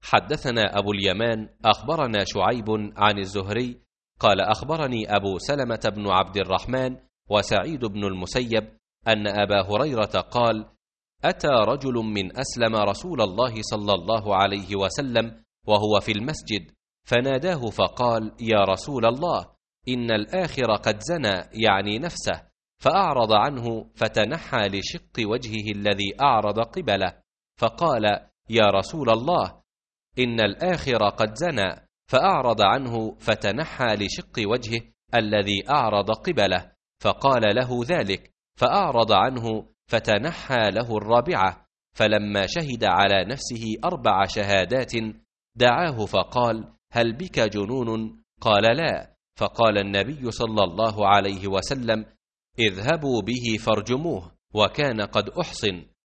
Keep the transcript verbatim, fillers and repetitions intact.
حدثنا أبو اليمان أخبرنا شعيب عن الزهري قال أخبرني أبو سلمة بن عبد الرحمن وسعيد بن المسيب أن أبا هريرة قال: أتى رجل من أسلم رسول الله صلى الله عليه وسلم وهو في المسجد، فناداه فقال: يا رسول الله، إن الآخر قد زنى، يعني نفسه، فأعرض عنه فتنحى لشق وجهه الذي أعرض قبله، فقال: يا رسول الله، إن الآخر قد زنى، فأعرض عنه فتنحى لشق وجهه الذي أعرض قبله، فقال له ذلك، فأعرض عنه فتنحى له الرابعة، فلما شهد على نفسه أربع شهادات دعاه فقال: هل بك جنون؟ قال: لا. فقال النبي صلى الله عليه وسلم: اذهبوا به فارجموه، وكان قد أحصن،